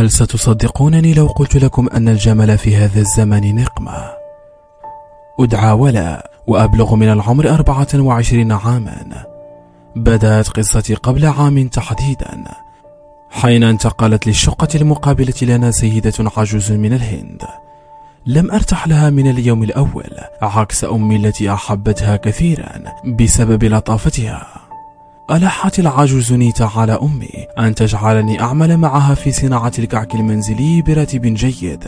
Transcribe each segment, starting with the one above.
هل ستصدقونني لو قلت لكم أن الجمل في هذا الزمن نقمة؟ أدعى ولا وأبلغ من العمر 24 عاما. بدأت قصتي قبل عام تحديدا، حين انتقلت للشقة المقابلة لنا سيدة عجوز من الهند. لم أرتاح لها من اليوم الأول، عكس أمي التي أحبتها كثيرا بسبب لطافتها. ألحت العجوز نيتا على أمي أن تجعلني أعمل معها في صناعة الكعك المنزلي براتب جيد.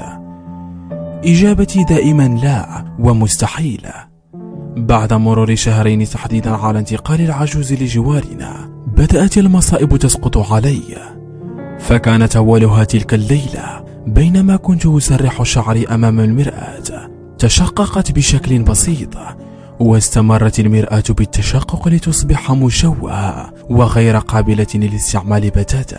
إجابتي دائما لا ومستحيل. بعد مرور شهرين تحديدا على انتقال العجوز لجوارنا، بدأت المصائب تسقط علي. فكانت أولها تلك الليلة، بينما كنت أسرح شعري أمام المرآة، تشققت بشكل بسيط، واستمرت المرآة بالتشقق لتصبح مشوهة وغير قابلة للاستعمال بتاتا.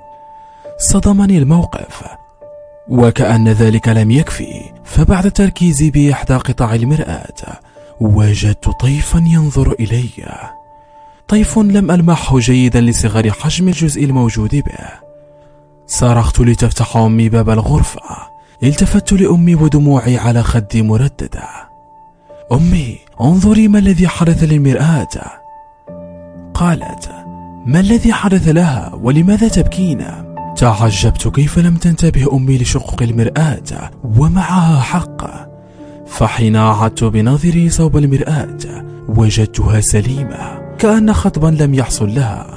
صدمني الموقف، وكأن ذلك لم يكفي، فبعد تركيزي بإحدى قطع المرآة وجدت طيفا ينظر إلي. طيف لم ألمحه جيدا لصغر حجم الجزء الموجود به. صرخت لتفتح أمي باب الغرفة. التفت لأمي ودموعي على خدي مرددة. أمي، انظري ما الذي حدث للمرآة. قالت: ما الذي حدث لها ولماذا تبكين؟ تعجبت كيف لم تنتبه أمي لشقوق المرآة، ومعها حق. فحين عدت بنظري صوب المرآة وجدتها سليمة، كأن خطبا لم يحصل لها.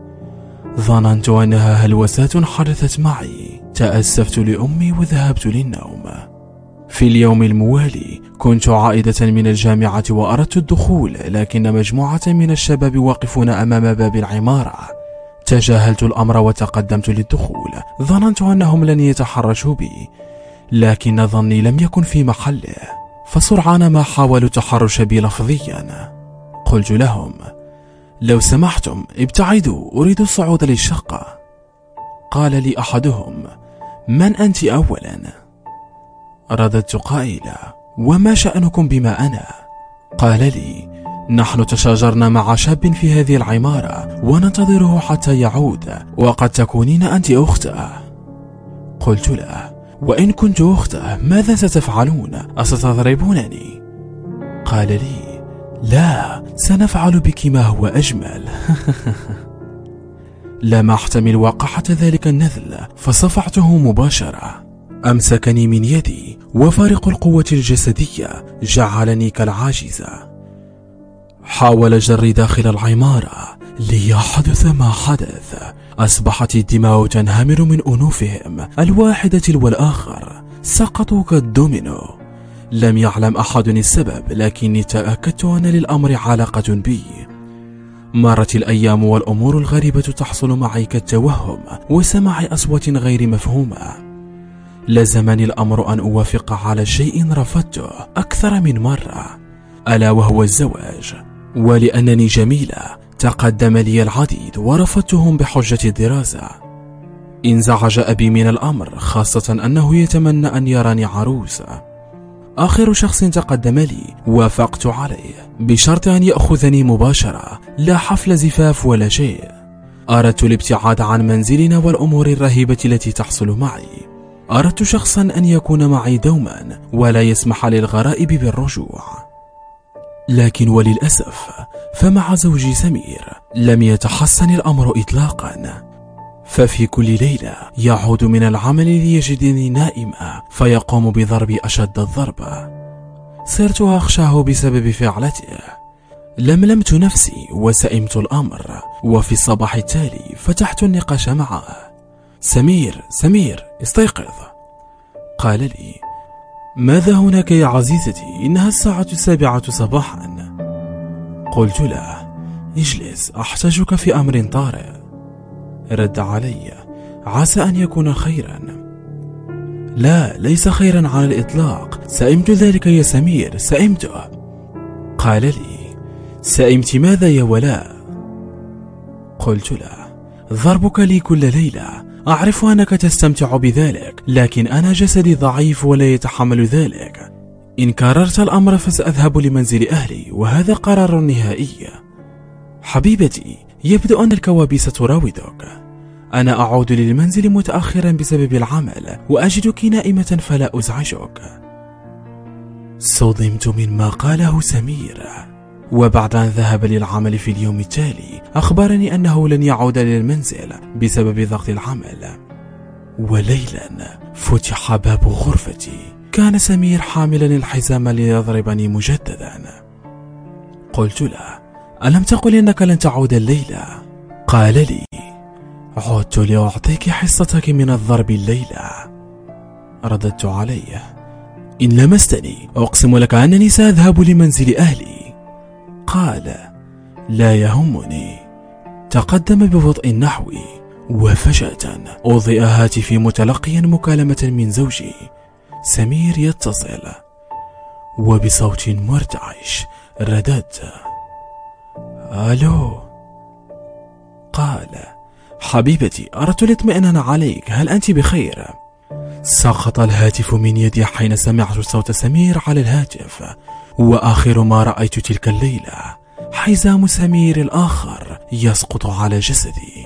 ظننت أنها هلوسات حدثت معي. تأسفت لأمي وذهبت للنوم. في اليوم الموالي كنت عائدة من الجامعة وأردت الدخول، لكن مجموعة من الشباب واقفون أمام باب العمارة. تجاهلت الأمر وتقدمت للدخول. ظننت أنهم لن يتحرشوا بي، لكن ظني لم يكن في محله، فسرعان ما حاولوا التحرش بي لفظيا. قلت لهم: لو سمحتم ابتعدوا، أريد الصعود للشقة. قال لي أحدهم: من أنت أولا؟ رددت قائلا: وما شأنكم بما أنا؟ قال لي: نحن تشاجرنا مع شاب في هذه العمارة وننتظره حتى يعود، وقد تكونين أنت أخته. قلت له: وإن كنت أخته ماذا ستفعلون؟ أستضربونني؟ قال لي: لا، سنفعل بك ما هو أجمل. لم أحتمل وقحة ذلك النذل، فصفعته مباشرة. أمسكني من يدي، وفارق القوة الجسدية جعلني كالعاجزة. حاول جري داخل العمارة ليحدث ما حدث. أصبحت الدماء تنهمر من أنوفهم الواحدة تلو الآخر، سقطوا كالدومينو. لم يعلم أحد السبب، لكني تأكدت أن للأمر علاقة بي. مرت الأيام والأمور الغريبة تحصل معي كالتوهم وسماع أصوات غير مفهومة. لزمني الأمر أن أوافق على شيء رفضته أكثر من مرة، ألا وهو الزواج. ولأنني جميلة تقدم لي العديد ورفضتهم بحجة الدراسة. انزعج أبي من الأمر، خاصة أنه يتمنى أن يراني عروسة. آخر شخص تقدم لي وافقت عليه بشرط أن يأخذني مباشرة، لا حفل زفاف ولا شيء. أردت الابتعاد عن منزلنا والأمور الرهيبة التي تحصل معي. أردت شخصا أن يكون معي دوما ولا يسمح للغرائب بالرجوع. لكن وللأسف فمع زوجي سمير لم يتحسن الأمر إطلاقا. ففي كل ليلة يعود من العمل ليجدني نائمة، فيقوم بضربي أشد الضرب. صرت أخشاه بسبب فعلته. لملمت نفسي وسئمت الأمر، وفي الصباح التالي فتحت النقاش معه. سمير استيقظ. قال لي: ماذا هناك يا عزيزتي؟ إنها الساعة 7 صباحا. قلت له: اجلس، أحتاجك في أمر طارئ. رد علي: عسى أن يكون خيرا. لا، ليس خيرا على الإطلاق، سئمت ذلك يا سمير، سئمت. قال لي: سئمت ماذا يا ولاء؟ قلت له: ضربك لي كل ليلة. أعرف أنك تستمتع بذلك، لكن أنا جسدي ضعيف ولا يتحمل ذلك. إن كررت الأمر فسأذهب لمنزل أهلي، وهذا قرار نهائي. حبيبتي، يبدو أن الكوابيس تراودك. أنا أعود للمنزل متأخرا بسبب العمل وأجدك نائمة فلا أزعجك. صدمت مما قاله سمير، وبعد أن ذهب للعمل في اليوم التالي أخبرني أنه لن يعود للمنزل بسبب ضغط العمل. وليلا فتح باب غرفتي، كان سمير حاملا الحزام ليضربني مجددا. قلت له: ألم تقل إنك لن تعود الليلة؟ قال لي: عدت لأعطيك حصتك من الضرب الليلة. رددت عليه: إن لمستني أقسم لك أنني سأذهب لمنزل أهلي. قال: لا يهمني. تقدم ببطء نحوي، وفجأة أضيء هاتفي متلقيا مكالمة من زوجي سمير يتصل، وبصوت مرتعش رددت: ألو. قال: حبيبتي، أردت الاطمئنان عليك، هل أنت بخير؟ سقط الهاتف من يدي حين سمعت صوت سمير على الهاتف، وآخر ما رأيت تلك الليلة حزام سمير الآخر يسقط على جسدي.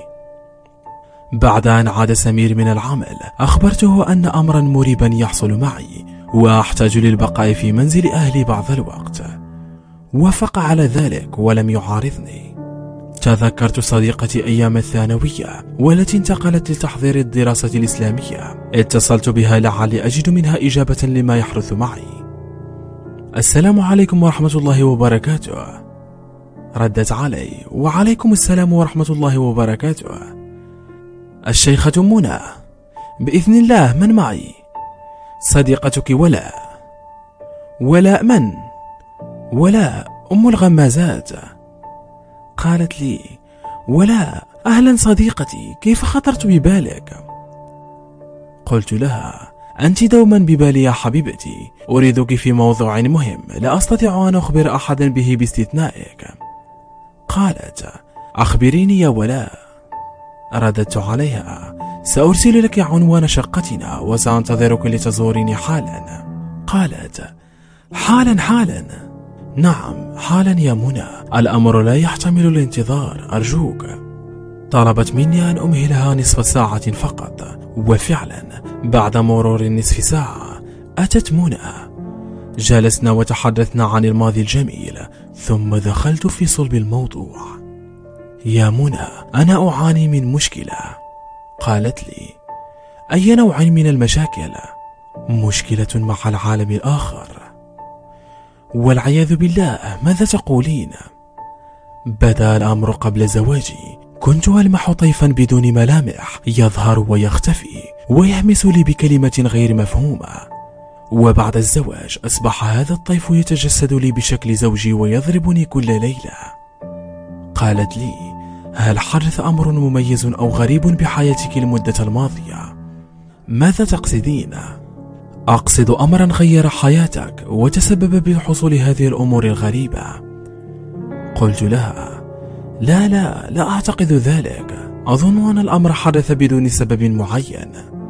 بعد أن عاد سمير من العمل أخبرته أن أمرا مريبا يحصل معي وأحتاج للبقاء في منزل أهلي بعض الوقت. وافق على ذلك ولم يعارضني. تذكرت صديقتي أيام الثانوية والتي انتقلت لتحضير الدراسة الإسلامية. اتصلت بها لعلي أجد منها إجابة لما يحدث معي. السلام عليكم ورحمة الله وبركاته. ردت علي: وعليكم السلام ورحمة الله وبركاته. الشيخة منى. بإذن الله، من معي؟ صديقتك ولاء. ولاء من؟ ولاء أم الغمازات. قالت لي: ولاء، أهلا صديقتي، كيف خطرت ببالك؟ قلت لها: أنت دوما ببالي يا حبيبتي، أريدك في موضوع مهم لا أستطيع أن أخبر أحدا به باستثنائك. قالت: أخبريني يا ولاء. رددت عليها: سأرسل لك عنوان شقتنا وسأنتظرك لتزوريني حالا. قالت: حالا؟ نعم حالا يا منى، الأمر لا يحتمل الانتظار، أرجوك. طلبت مني أن أمهلها نصف ساعة فقط، وفعلا بعد مرور نصف ساعة أتت منى. جلسنا وتحدثنا عن الماضي الجميل، ثم دخلت في صلب الموضوع. يا منى، أنا أعاني من مشكلة. قالت لي: أي نوع من المشاكل؟ مشكلة مع العالم الآخر. والعياذ بالله، ماذا تقولين؟ بدأ الأمر قبل زواجي، كنت ألمح طيفا بدون ملامح يظهر ويختفي ويهمس لي بكلمة غير مفهومة، وبعد الزواج أصبح هذا الطيف يتجسد لي بشكل زوجي ويضربني كل ليلة. قالت لي: هل حدث أمر مميز أو غريب بحياتك المدة الماضية؟ ماذا تقصدين؟ أقصد أمرا غير حياتك وتسبب بحصول هذه الأمور الغريبة. قلت لها: لا أعتقد ذلك، أظن أن الأمر حدث بدون سبب معين.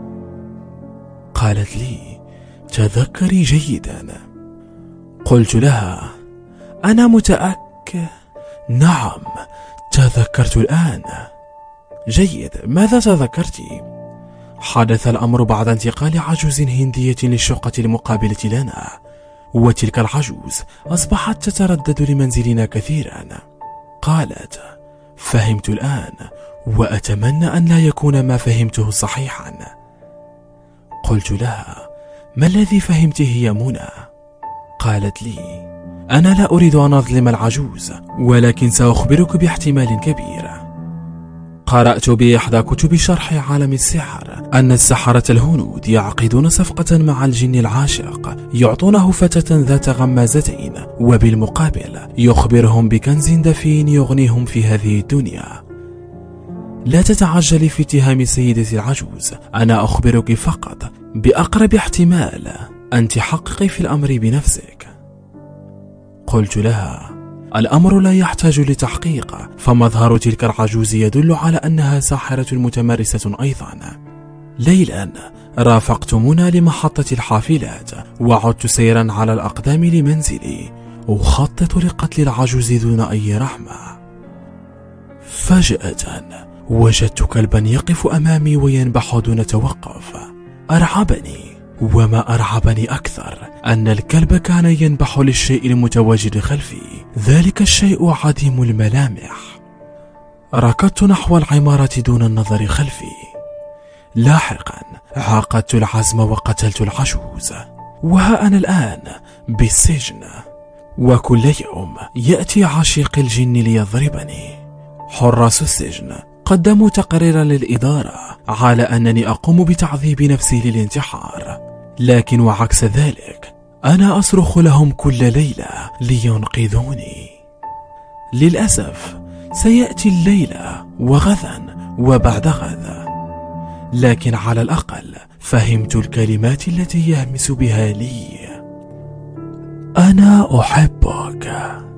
قالت لي: تذكري جيدا. قلت لها: أنا متأكد. نعم، تذكرت الآن. جيد، ماذا تذكرتي؟ حدث الأمر بعد انتقال عجوز هندية للشقة المقابلة لنا، وتلك العجوز أصبحت تتردد لمنزلنا كثيرا. قالت: فهمت الآن، وأتمنى أن لا يكون ما فهمته صحيحا. قلت لها: ما الذي فهمته يا منى؟ قالت لي: أنا لا أريد أن أظلم العجوز، ولكن سأخبرك باحتمال كبير. قرأت بإحدى كتب شرح عالم السحر أن السحرة الهنود يعقدون صفقة مع الجن العاشق، يعطونه فتاة ذات غمازتين، وبالمقابل يخبرهم بكنز دفين يغنيهم في هذه الدنيا. لا تتعجلي في اتهام سيدتي العجوز، أنا أخبرك فقط بأقرب احتمال، أنت حققي في الأمر بنفسك. قلت لها: الأمر لا يحتاج لتحقيق، فمظهر تلك العجوز يدل على أنها ساحرة متمرسة أيضا. ليلا رافقت منى لمحطة الحافلات، وعدت سيرا على الأقدام لمنزلي أخطط لقتل العجوز دون أي رحمة. فجأة وجدت كلبا يقف أمامي وينبح دون توقف. أرعبني، وما أرعبني أكثر أن الكلب كان ينبح للشيء المتواجد خلفي، ذلك الشيء عديم الملامح. ركضت نحو العمارة دون النظر خلفي. لاحقا عقدت العزم وقتلت العجوز، وها أنا الآن بالسجن، وكل يوم يأتي عشيق الجن ليضربني. حراس السجن قدموا تقريرا للإدارة على أنني أقوم بتعذيب نفسي للانتحار، لكن وعكس ذلك أنا أصرخ لهم كل ليلة لينقذوني. للأسف سيأتي الليلة وغدا وبعد غد، لكن على الأقل فهمت الكلمات التي يهمس بها لي: أنا أحبك.